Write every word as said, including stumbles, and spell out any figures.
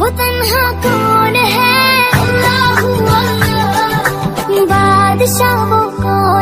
वो तन्हा कौन है, अल्लाह हू अल्लाह, बादशाह वो